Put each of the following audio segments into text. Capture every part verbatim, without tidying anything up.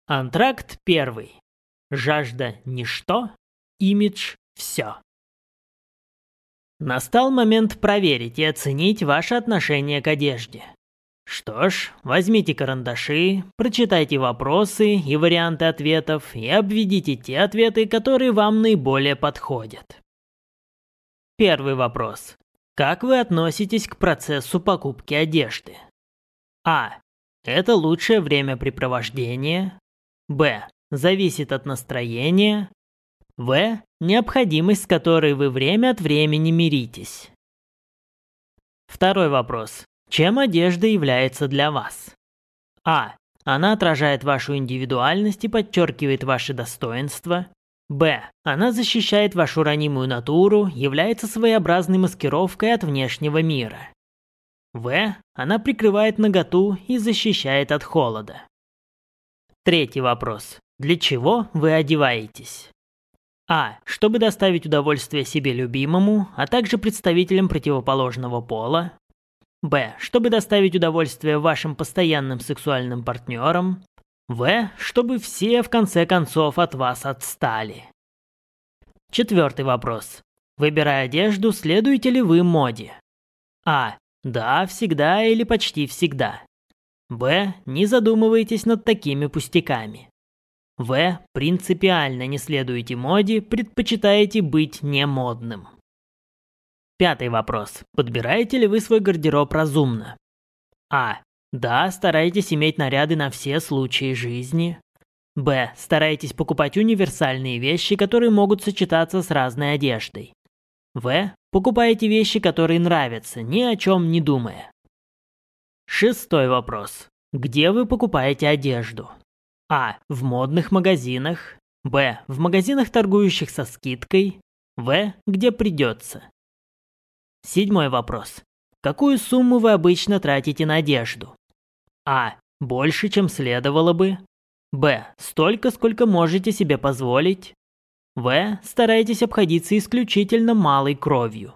Антракт первый. Жажда – ничто, имидж – все. Настал момент проверить и оценить ваше отношение к одежде. Что ж, возьмите карандаши, прочитайте вопросы и варианты ответов и обведите те ответы, которые вам наиболее подходят. Первый вопрос. Как вы относитесь к процессу покупки одежды? А. Это лучшее времяпрепровождение. Б. Зависит от настроения. В. Необходимость, с которой вы время от времени миритесь. Второй вопрос. Чем одежда является для вас? А. Она отражает вашу индивидуальность и подчеркивает ваши достоинства. Б. Она защищает вашу ранимую натуру, является своеобразной маскировкой от внешнего мира. В. Она прикрывает наготу и защищает от холода. Третий вопрос. Для чего вы одеваетесь? А. Чтобы доставить удовольствие себе любимому, а также представителям противоположного пола. Б. Чтобы доставить удовольствие вашим постоянным сексуальным партнерам. В. Чтобы все в конце концов от вас отстали. Четвертый вопрос. Выбирая одежду, следуете ли вы моде? А. Да, всегда или почти всегда. Б. Не задумывайтесь над такими пустяками. В. Принципиально не следуете моде, предпочитаете быть немодным. Пятый вопрос. Подбираете ли вы свой гардероб разумно? А. Да, старайтесь иметь наряды на все случаи жизни. Б. Старайтесь покупать универсальные вещи, которые могут сочетаться с разной одеждой. В. Покупаете вещи, которые нравятся, ни о чем не думая. Шестой вопрос. Где вы покупаете одежду? А. В модных магазинах. Б. В магазинах, торгующих со скидкой. В. Где придется. Седьмой вопрос. Какую сумму вы обычно тратите на одежду? А. Больше, чем следовало бы. Б. Столько, сколько можете себе позволить. В. Старайтесь обходиться исключительно малой кровью.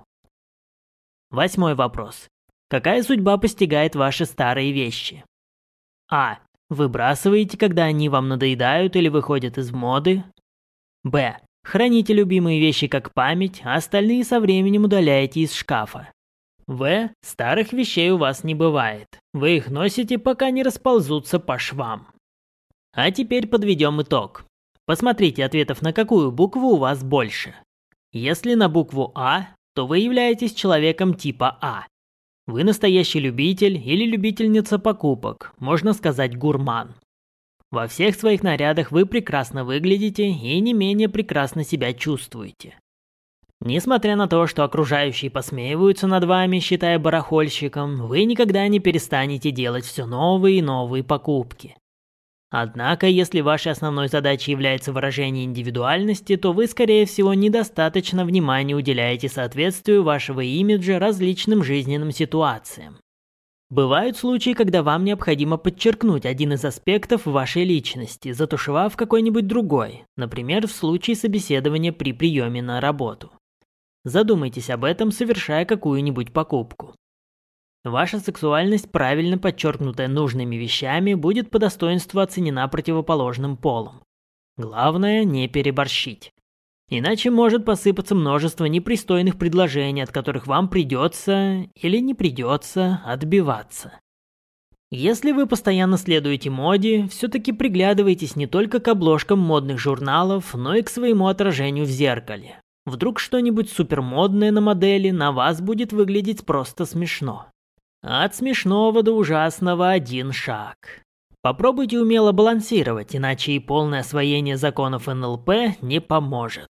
Восьмой вопрос. Какая судьба постигает ваши старые вещи? А. Выбрасываете, когда они вам надоедают или выходят из моды. Б. Храните любимые вещи как память, а остальные со временем удаляете из шкафа. В. Старых вещей у вас не бывает. Вы их носите, пока не расползутся по швам. А теперь подведем итог. Посмотрите ответов, на какую букву у вас больше. Если на букву А, то вы являетесь человеком типа А. Вы настоящий любитель или любительница покупок, можно сказать гурман. Во всех своих нарядах вы прекрасно выглядите и не менее прекрасно себя чувствуете. Несмотря на то, что окружающие посмеиваются над вами, считая барахольщиком, вы никогда не перестанете делать все новые и новые покупки. Однако, если вашей основной задачей является выражение индивидуальности, то вы, скорее всего, недостаточно внимания уделяете соответствию вашего имиджа различным жизненным ситуациям. Бывают случаи, когда вам необходимо подчеркнуть один из аспектов вашей личности, затушевав какой-нибудь другой, например, в случае собеседования при приеме на работу. Задумайтесь об этом, совершая какую-нибудь покупку. Ваша сексуальность, правильно подчеркнутая нужными вещами, будет по достоинству оценена противоположным полом. Главное, не переборщить. Иначе может посыпаться множество непристойных предложений, от которых вам придется или не придется отбиваться. Если вы постоянно следуете моде, все-таки приглядывайтесь не только к обложкам модных журналов, но и к своему отражению в зеркале. Вдруг что-нибудь супермодное на модели на вас будет выглядеть просто смешно. От смешного до ужасного один шаг. Попробуйте умело балансировать, иначе и полное освоение законов эн эл пэ не поможет.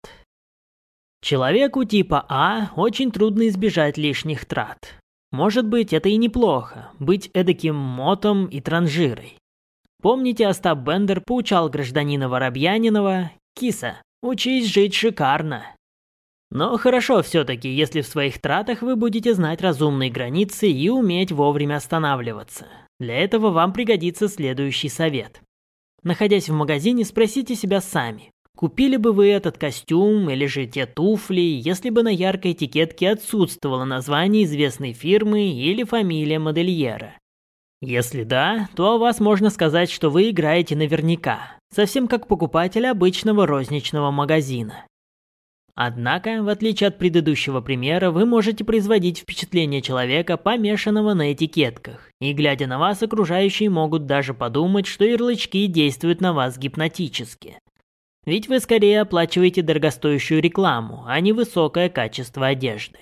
Человеку типа А очень трудно избежать лишних трат. Может быть, это и неплохо, быть эдаким мотом и транжирой. Помните, Остап Бендер поучал гражданина Воробьянинова: «Киса, учись жить шикарно». Но хорошо все-таки, если в своих тратах вы будете знать разумные границы и уметь вовремя останавливаться. Для этого вам пригодится следующий совет. Находясь в магазине, спросите себя сами, купили бы вы этот костюм или же те туфли, если бы на яркой этикетке отсутствовало название известной фирмы или фамилия модельера. Если да, то о вас можно сказать, что вы играете наверняка. совсем как покупатель обычного розничного магазина. Однако, в отличие от предыдущего примера, вы можете производить впечатление человека, помешанного на этикетках, и глядя на вас, окружающие могут даже подумать, что ярлычки действуют на вас гипнотически. Ведь вы скорее оплачиваете дорогостоящую рекламу, а не высокое качество одежды.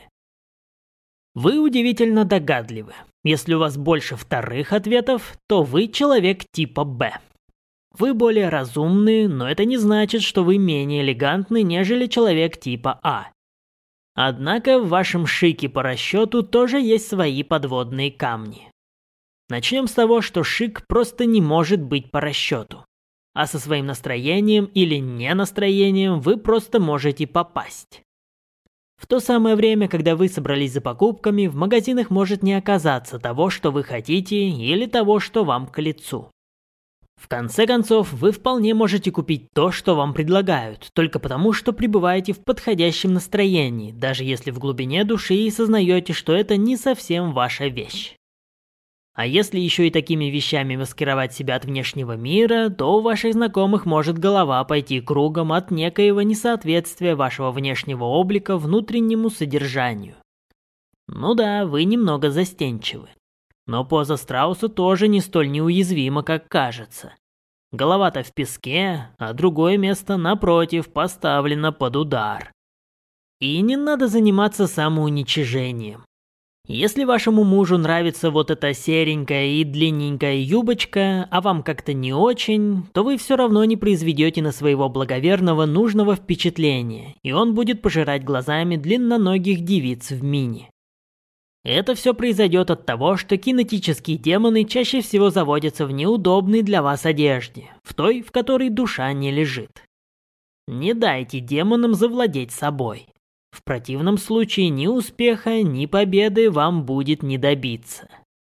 Вы удивительно догадливы. Если у вас больше вторых ответов, то вы человек типа Б. Вы более разумны, но это не значит, что вы менее элегантны, нежели человек типа А. Однако в вашем шике по расчету тоже есть свои подводные камни. Начнем с того, что шик просто не может быть по расчету. А со своим настроением или ненастроением вы просто можете попасть. В то самое время, когда вы собрались за покупками, в магазинах может не оказаться того, что вы хотите, или того, что вам к лицу. В конце концов, вы вполне можете купить то, что вам предлагают, только потому, что пребываете в подходящем настроении, даже если в глубине души и сознаете, что это не совсем ваша вещь. А если еще и такими вещами маскировать себя от внешнего мира, то у ваших знакомых может голова пойти кругом от некоего несоответствия вашего внешнего облика внутреннему содержанию. Ну да, вы немного застенчивы. Но поза страуса тоже не столь неуязвима, как кажется. Голова-то в песке, а другое место, напротив, поставлено под удар. И не надо заниматься самоуничижением. Если вашему мужу нравится вот эта серенькая и длинненькая юбочка, а вам как-то не очень, то вы все равно не произведете на своего благоверного нужного впечатления, и он будет пожирать глазами длинноногих девиц в мини. Это все произойдет от того, что кинетические демоны чаще всего заводятся в неудобной для вас одежде, в той, в которой душа не лежит. Не дайте демонам завладеть собой. В противном случае ни успеха, ни победы вам будет не добиться.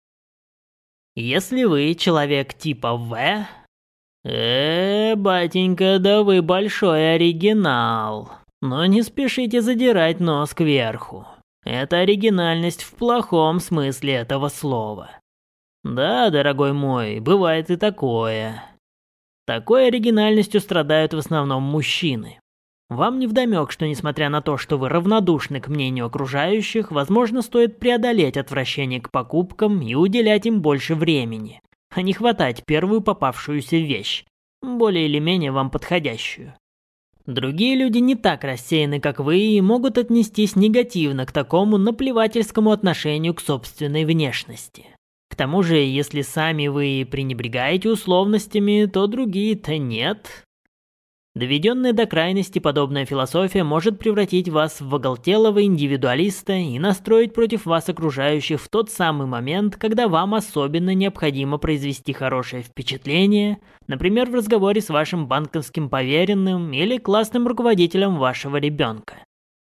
Если вы человек типа В... Э, батенька, да вы большой оригинал. Но не спешите задирать нос кверху. Это оригинальность в плохом смысле этого слова. Да, дорогой мой, бывает и такое. Такой оригинальностью страдают в основном мужчины. Вам невдомек, что несмотря на то, что вы равнодушны к мнению окружающих, возможно, стоит преодолеть отвращение к покупкам и уделять им больше времени, а не хватать первую попавшуюся вещь, более или менее вам подходящую. Другие люди не так рассеяны, как вы, и могут отнестись негативно к такому наплевательскому отношению к собственной внешности. К тому же, если сами вы пренебрегаете условностями, то другие-то нет. Доведенная до крайности подобная философия может превратить вас в оголтелого индивидуалиста и настроить против вас окружающих в тот самый момент, когда вам особенно необходимо произвести хорошее впечатление, например, в разговоре с вашим банковским поверенным или классным руководителем вашего ребенка.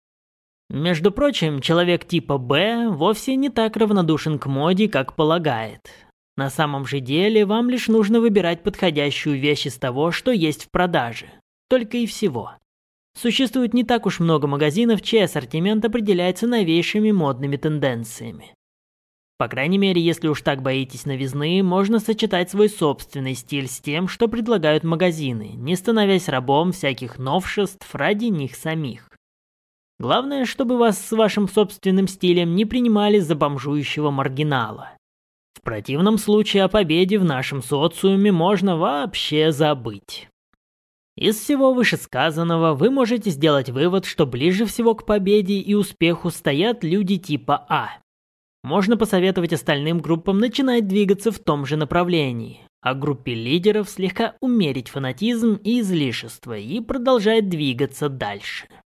Между прочим, человек типа Б вовсе не так равнодушен к моде, как полагает. На самом же деле, вам лишь нужно выбирать подходящую вещь из того, что есть в продаже. Только и всего. Существует не так уж много магазинов, чей ассортимент определяется новейшими модными тенденциями. По крайней мере, если уж так боитесь новизны, можно сочетать свой собственный стиль с тем, что предлагают магазины, не становясь рабом всяких новшеств ради них самих. Главное, чтобы вас с вашим собственным стилем не принимали за бомжующего маргинала. В противном случае о победе в нашем социуме можно вообще забыть. Из всего вышесказанного вы можете сделать вывод, что ближе всего к победе и успеху стоят люди типа А. Можно посоветовать остальным группам начинать двигаться в том же направлении, а группе лидеров слегка умерить фанатизм и излишество и продолжать двигаться дальше.